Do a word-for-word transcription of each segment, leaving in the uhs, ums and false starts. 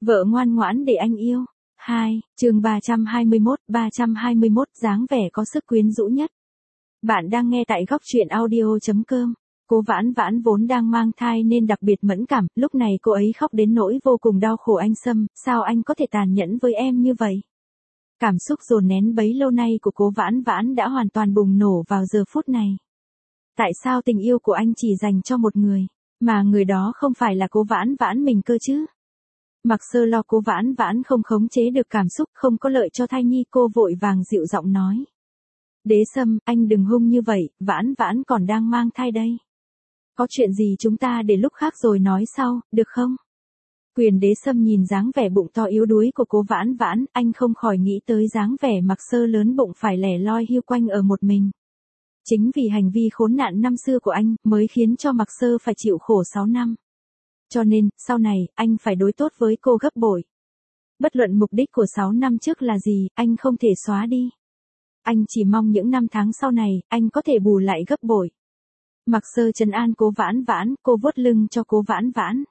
Vợ ngoan ngoãn để anh yêu. hai, chương ba trăm hai mươi mốt, ba trăm hai mươi mốt dáng vẻ có sức quyến rũ nhất. Bạn đang nghe tại góc truyện audio chấm com. Cô Vãn Vãn vốn đang mang thai nên đặc biệt mẫn cảm, lúc này cô ấy khóc đến nỗi vô cùng đau khổ. Anh Sâm, sao anh có thể tàn nhẫn với em như vậy? Cảm xúc dồn nén bấy lâu nay của cô Vãn Vãn đã hoàn toàn bùng nổ vào giờ phút này. Tại sao tình yêu của anh chỉ dành cho một người, mà người đó không phải là cô Vãn Vãn mình cơ chứ? Mặc Sơ lo cô Vãn Vãn không khống chế được cảm xúc, không có lợi cho thai nhi, cô vội vàng dịu giọng nói. Đế Sâm, anh đừng hung như vậy, Vãn Vãn còn đang mang thai đây. Có chuyện gì chúng ta để lúc khác rồi nói sau, được không? Quyền Đế Sâm nhìn dáng vẻ bụng to yếu đuối của cô Vãn Vãn, anh không khỏi nghĩ tới dáng vẻ Mặc Sơ lớn bụng phải lẻ loi hiu quanh ở một mình. Chính vì hành vi khốn nạn năm xưa của anh, mới khiến cho Mặc Sơ phải chịu khổ sáu năm. Cho nên, sau này, anh phải đối tốt với cô gấp bội. Bất luận mục đích của sáu năm trước là gì, anh không thể xóa đi. Anh chỉ mong những năm tháng sau này, anh có thể bù lại gấp bội. Mặc Sơ trấn an cô Vãn Vãn, cô vuốt lưng cho cô Vãn Vãn.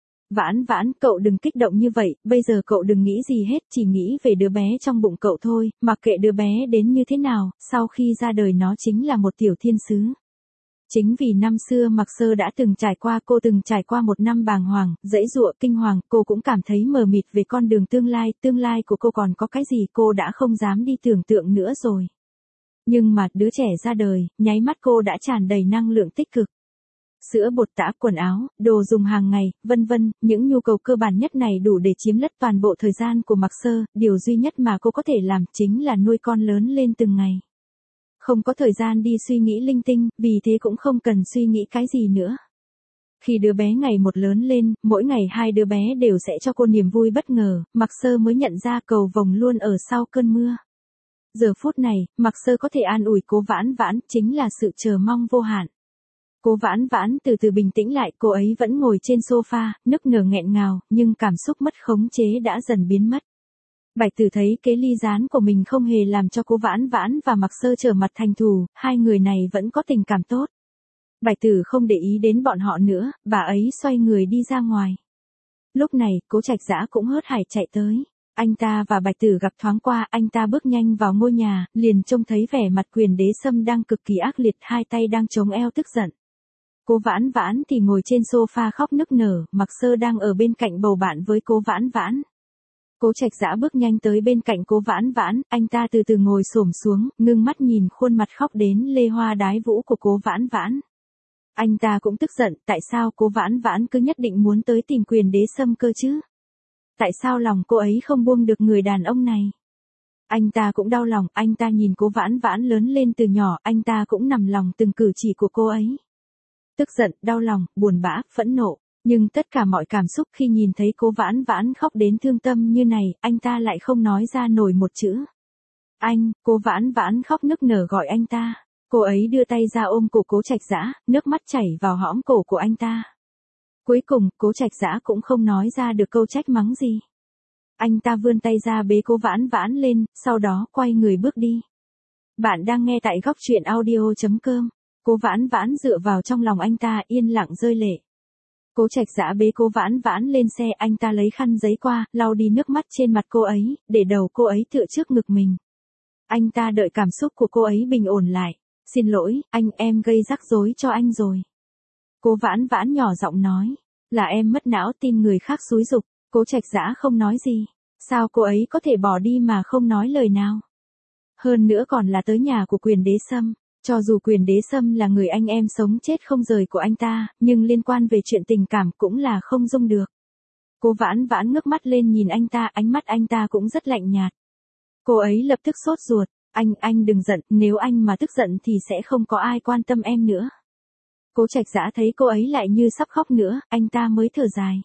Vãn Vãn, cậu đừng kích động như vậy, bây giờ cậu đừng nghĩ gì hết, chỉ nghĩ về đứa bé trong bụng cậu thôi, mặc kệ đứa bé đến như thế nào, sau khi ra đời nó chính là một tiểu thiên sứ. Chính vì năm xưa Mặc Sơ đã từng trải qua, cô từng trải qua một năm bàng hoàng, dẫy dụa, kinh hoàng, cô cũng cảm thấy mờ mịt về con đường tương lai, tương lai của cô còn có cái gì cô đã không dám đi tưởng tượng nữa rồi. Nhưng mà, đứa trẻ ra đời, nháy mắt cô đã tràn đầy năng lượng tích cực. Sữa bột tã, quần áo, đồ dùng hàng ngày, vân vân, những nhu cầu cơ bản nhất này đủ để chiếm lất toàn bộ thời gian của Mặc Sơ, điều duy nhất mà cô có thể làm chính là nuôi con lớn lên từng ngày. Không có thời gian đi suy nghĩ linh tinh, vì thế cũng không cần suy nghĩ cái gì nữa. Khi đứa bé ngày một lớn lên, mỗi ngày hai đứa bé đều sẽ cho cô niềm vui bất ngờ, Mặc Sơ mới nhận ra cầu vồng luôn ở sau cơn mưa. Giờ phút này, Mặc Sơ có thể an ủi cô Vãn Vãn, chính là sự chờ mong vô hạn. Cô Vãn Vãn từ từ bình tĩnh lại, cô ấy vẫn ngồi trên sofa, nức nở nghẹn ngào, nhưng cảm xúc mất khống chế đã dần biến mất. Bạch Tử thấy kế ly gián của mình không hề làm cho cô Vãn Vãn và Mặc Sơ trở mặt thành thù, hai người này vẫn có tình cảm tốt. Bạch Tử không để ý đến bọn họ nữa, bà ấy xoay người đi ra ngoài. Lúc này, Cố Trạch Dã cũng hớt hải chạy tới. Anh ta và Bạch Tử gặp thoáng qua, anh ta bước nhanh vào ngôi nhà, liền trông thấy vẻ mặt Quyền Đế Sâm đang cực kỳ ác liệt, hai tay đang chống eo tức giận. Cô Vãn Vãn thì ngồi trên sofa khóc nức nở, Mặc Sơ đang ở bên cạnh bầu bạn với cô Vãn Vãn. Cố Trạch Dã bước nhanh tới bên cạnh cô Vãn Vãn, anh ta từ từ ngồi xổm xuống, ngưng mắt nhìn khuôn mặt khóc đến lê hoa đái vũ của cô Vãn Vãn. Anh ta cũng tức giận, tại sao cô Vãn Vãn cứ nhất định muốn tới tìm Quyền Đế Sâm cơ chứ? Tại sao lòng cô ấy không buông được người đàn ông này? Anh ta cũng đau lòng, anh ta nhìn cô Vãn Vãn lớn lên từ nhỏ, anh ta cũng nằm lòng từng cử chỉ của cô ấy. Tức giận, đau lòng, buồn bã, phẫn nộ. Nhưng tất cả mọi cảm xúc khi nhìn thấy cô Vãn Vãn khóc đến thương tâm như này, anh ta lại không nói ra nổi một chữ. Anh, cô Vãn Vãn khóc nức nở gọi anh ta. Cô ấy đưa tay ra ôm cổ Cố Trạch Dã, nước mắt chảy vào hõm cổ của anh ta. Cuối cùng, Cố Trạch Dã cũng không nói ra được câu trách mắng gì. Anh ta vươn tay ra bế cô Vãn Vãn lên, sau đó quay người bước đi. Bạn đang nghe tại góc truyện audio chấm com. Cô Vãn Vãn dựa vào trong lòng anh ta, yên lặng rơi lệ. Cố Trạch Dã bế cô Vãn Vãn lên xe, anh ta lấy khăn giấy qua, lau đi nước mắt trên mặt cô ấy, để đầu cô ấy tựa trước ngực mình. Anh ta đợi cảm xúc của cô ấy bình ổn lại. Xin lỗi, anh, em gây rắc rối cho anh rồi. Cô Vãn Vãn nhỏ giọng nói, là em mất não tin người khác xúi giục. Cố Trạch Dã không nói gì. Sao cô ấy có thể bỏ đi mà không nói lời nào? Hơn nữa còn là tới nhà của Quyền Đế Sâm. Cho dù Quyền Đế Sâm là người anh em sống chết không rời của anh ta, nhưng liên quan về chuyện tình cảm cũng là không dung được. Cô Vãn Vãn ngước mắt lên nhìn anh ta, ánh mắt anh ta cũng rất lạnh nhạt. Cô ấy lập tức sốt ruột, anh, anh đừng giận, nếu anh mà tức giận thì sẽ không có ai quan tâm em nữa. Cố Trạch Dã thấy cô ấy lại như sắp khóc nữa, anh ta mới thở dài.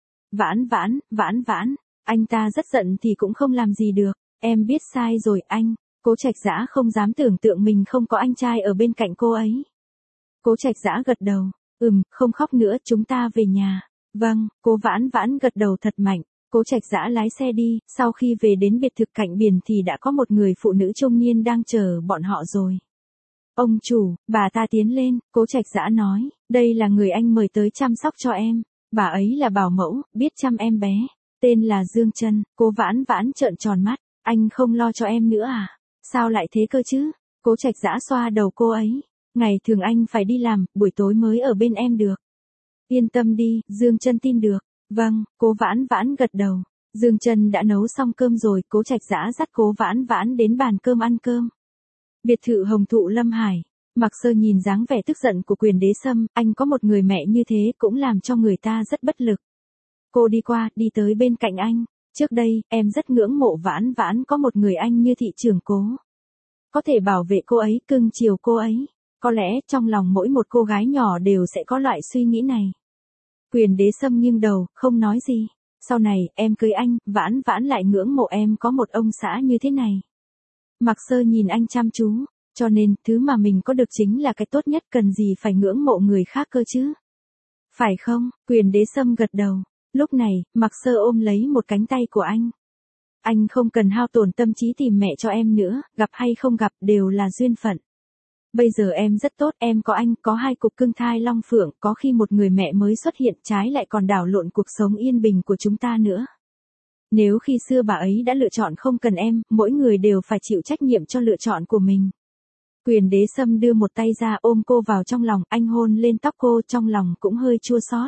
Vãn Vãn, Vãn Vãn, anh ta rất giận thì cũng không làm gì được, em biết sai rồi anh. Cố Trạch Dã không dám tưởng tượng mình không có anh trai ở bên cạnh cô ấy. Cố Trạch Dã gật đầu, ừm, không khóc nữa, chúng ta về nhà. Vâng, cô Vãn Vãn gật đầu thật mạnh. Cố Trạch Dã lái xe đi, sau khi về đến biệt thự cạnh biển thì đã có một người phụ nữ trung niên đang chờ bọn họ rồi. Ông chủ, bà ta tiến lên, Cố Trạch Dã nói, đây là người anh mời tới chăm sóc cho em. Bà ấy là bảo mẫu, biết chăm em bé. Tên là Dương Trân. Cố Vãn Vãn trợn tròn mắt, anh không lo cho em nữa à? Sao lại thế cơ chứ? Cố Trạch Dã xoa đầu cô ấy. Ngày thường anh phải đi làm, buổi tối mới ở bên em được. Yên tâm đi, Dương Trân tin được. Vâng, Cố Vãn Vãn gật đầu. Dương Trân đã nấu xong cơm rồi, Cố Trạch Dã dắt Cố Vãn Vãn đến bàn cơm ăn cơm. Biệt thự Hồng Thụ Lâm Hải. Mạc Sơ nhìn dáng vẻ tức giận của Quyền Đế Sâm, anh có một người mẹ như thế cũng làm cho người ta rất bất lực. Cô đi qua, đi tới bên cạnh anh. Trước đây, em rất ngưỡng mộ Vãn Vãn có một người anh như thị trưởng Cố. Có thể bảo vệ cô ấy, cưng chiều cô ấy. Có lẽ trong lòng mỗi một cô gái nhỏ đều sẽ có loại suy nghĩ này. Quyền Đế Sâm nghiêng đầu, không nói gì. Sau này, em cưới anh, Vãn Vãn lại ngưỡng mộ em có một ông xã như thế này. Mạc Sơ nhìn anh chăm chú. Cho nên, thứ mà mình có được chính là cái tốt nhất, cần gì phải ngưỡng mộ người khác cơ chứ? Phải không? Quyền Đế Sâm gật đầu. Lúc này, Mạc Sơ ôm lấy một cánh tay của anh. Anh không cần hao tổn tâm trí tìm mẹ cho em nữa, gặp hay không gặp đều là duyên phận. Bây giờ em rất tốt, em có anh, có hai cục cưng thai long phượng, có khi một người mẹ mới xuất hiện trái lại còn đảo lộn cuộc sống yên bình của chúng ta nữa. Nếu khi xưa bà ấy đã lựa chọn không cần em, mỗi người đều phải chịu trách nhiệm cho lựa chọn của mình. Quyền Đế Sâm đưa một tay ra ôm cô vào trong lòng, anh hôn lên tóc cô, trong lòng cũng hơi chua xót.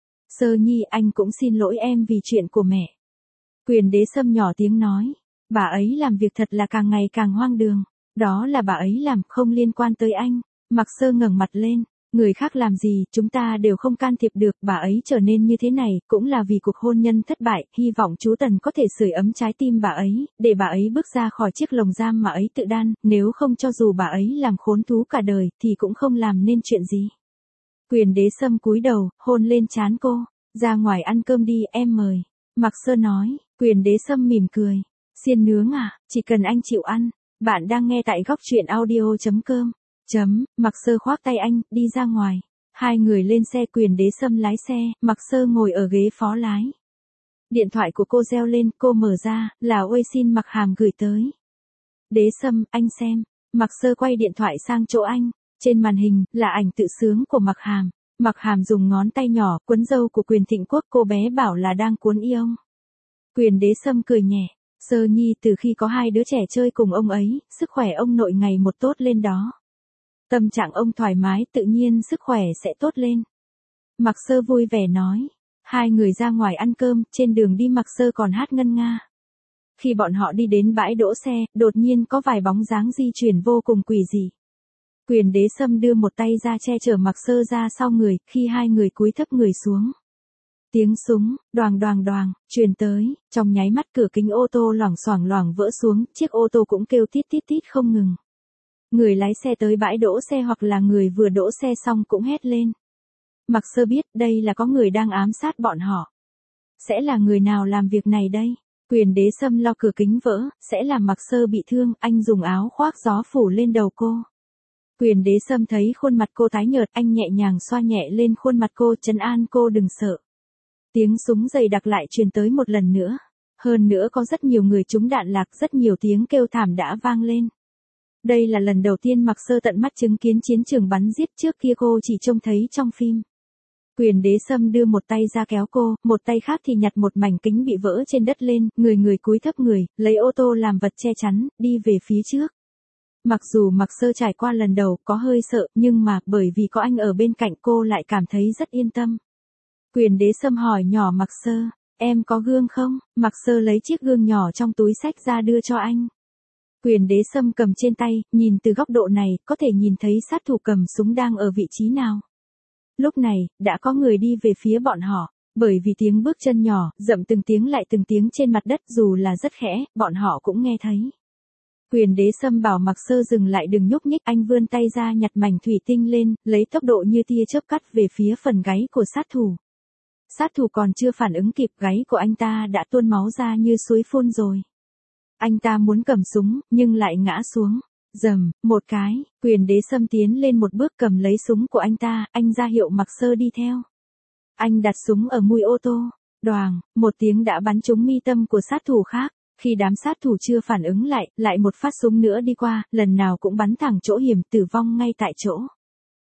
Sơ Nhi, anh cũng xin lỗi em vì chuyện của mẹ. Quyền Đế Sâm nhỏ tiếng nói, bà ấy làm việc thật là càng ngày càng hoang đường. Đó là bà ấy làm, không liên quan tới anh. Mạc Sơ ngẩng mặt lên, người khác làm gì, chúng ta đều không can thiệp được, bà ấy trở nên như thế này, cũng là vì cuộc hôn nhân thất bại, hy vọng chú Tần có thể sưởi ấm trái tim bà ấy, để bà ấy bước ra khỏi chiếc lồng giam mà ấy tự đan, nếu không cho dù bà ấy làm khốn thú cả đời, thì cũng không làm nên chuyện gì. Quyền Đế Sâm cúi đầu, hôn lên trán cô, ra ngoài ăn cơm đi, em mời. Mạc Sơ nói, Quyền Đế Sâm mỉm cười, xiên nướng à, chỉ cần anh chịu ăn. Bạn đang nghe tại góc truyện audio chấm com. Chấm, Mạc Sơ khoác tay anh, đi ra ngoài. Hai người lên xe, Quyền Đế Sâm lái xe, Mạc Sơ ngồi ở ghế phó lái. Điện thoại của cô reo lên, cô mở ra, là Uy Xin Mặc Hàm gửi tới. Đế Sâm, anh xem. Mạc Sơ quay điện thoại sang chỗ anh. Trên màn hình, là ảnh tự sướng của Mặc Hàm. Mặc Hàm dùng ngón tay nhỏ, cuốn râu của Quyền Thịnh Quốc, cô bé bảo là đang cuốn y ông. Quyền Đế Sâm cười nhẹ. Sơ Nhi, từ khi có hai đứa trẻ chơi cùng ông ấy, sức khỏe ông nội ngày một tốt lên đó. Tâm trạng ông thoải mái, tự nhiên sức khỏe sẽ tốt lên. Mạc Sơ vui vẻ nói. Hai người ra ngoài ăn cơm, trên đường đi Mạc Sơ còn hát ngân nga. Khi bọn họ đi đến bãi đỗ xe, đột nhiên có vài bóng dáng di chuyển vô cùng quỷ dị. Quyền Đế Sâm đưa một tay ra che chở Mạc Sơ ra sau người, khi hai người cúi thấp người xuống. Tiếng súng, đoàng đoàng đoàng, truyền tới, trong nháy mắt cửa kính ô tô loảng xoảng loảng vỡ xuống, chiếc ô tô cũng kêu tít tít tít không ngừng. Người lái xe tới bãi đỗ xe hoặc là người vừa đỗ xe xong cũng hét lên. Mạc Sơ biết đây là có người đang ám sát bọn họ. Sẽ là người nào làm việc này đây? Quyền Đế Sâm lo cửa kính vỡ, sẽ làm Mạc Sơ bị thương, anh dùng áo khoác gió phủ lên đầu cô. Quyền Đế Sâm thấy khuôn mặt cô tái nhợt, anh nhẹ nhàng xoa nhẹ lên khuôn mặt cô, trấn an cô đừng sợ. Tiếng súng dày đặc lại truyền tới một lần nữa. Hơn nữa có rất nhiều người trúng đạn lạc, rất nhiều tiếng kêu thảm đã vang lên. Đây là lần đầu tiên Mạc Sơ tận mắt chứng kiến chiến trường bắn giết, trước kia cô chỉ trông thấy trong phim. Quyền Đế Sâm đưa một tay ra kéo cô, một tay khác thì nhặt một mảnh kính bị vỡ trên đất lên, người người cúi thấp người, lấy ô tô làm vật che chắn, đi về phía trước. Mặc dù Mạc Sơ trải qua lần đầu có hơi sợ, nhưng mà bởi vì có anh ở bên cạnh cô lại cảm thấy rất yên tâm. Quyền Đế Sâm hỏi nhỏ Mạc Sơ, em có gương không? Mạc Sơ lấy chiếc gương nhỏ trong túi xách ra đưa cho anh. Quyền Đế Sâm cầm trên tay, nhìn từ góc độ này, có thể nhìn thấy sát thủ cầm súng đang ở vị trí nào. Lúc này, đã có người đi về phía bọn họ, bởi vì tiếng bước chân nhỏ, dậm từng tiếng lại từng tiếng trên mặt đất dù là rất khẽ, bọn họ cũng nghe thấy. Quyền Đế Sâm bảo Mạc Sơ dừng lại đừng nhúc nhích, anh vươn tay ra nhặt mảnh thủy tinh lên, lấy tốc độ như tia chớp cắt về phía phần gáy của sát thủ. Sát thủ còn chưa phản ứng kịp, gáy của anh ta đã tuôn máu ra như suối phun rồi. Anh ta muốn cầm súng, nhưng lại ngã xuống. Rầm, một cái, Quyền Đế Sâm tiến lên một bước cầm lấy súng của anh ta, anh ra hiệu Mạc Sơ đi theo. Anh đặt súng ở mui ô tô. Đoàng, một tiếng đã bắn trúng mi tâm của sát thủ khác. Khi đám sát thủ chưa phản ứng lại, lại một phát súng nữa đi qua, lần nào cũng bắn thẳng chỗ hiểm, tử vong ngay tại chỗ.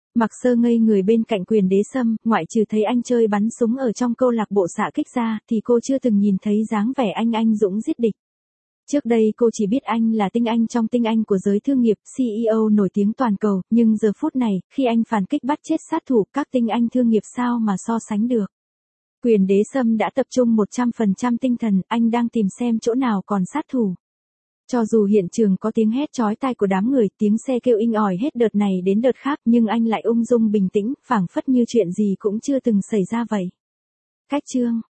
Mặc Sơ ngây người bên cạnh Quyền Đế Sâm, ngoại trừ thấy anh chơi bắn súng ở trong câu lạc bộ xạ kích ra, thì cô chưa từng nhìn thấy dáng vẻ anh anh dũng giết địch. Trước đây cô chỉ biết anh là tinh anh trong tinh anh của giới thương nghiệp, xê e ô nổi tiếng toàn cầu, nhưng giờ phút này, khi anh phản kích bắt chết sát thủ, các tinh anh thương nghiệp sao mà so sánh được. Quyền Đế Sâm đã tập trung một trăm phần trăm tinh thần, anh đang tìm xem chỗ nào còn sát thủ. Cho dù hiện trường có tiếng hét chói tai của đám người, tiếng xe kêu inh ỏi hết đợt này đến đợt khác, nhưng anh lại ung dung bình tĩnh, phảng phất như chuyện gì cũng chưa từng xảy ra vậy. Cách chương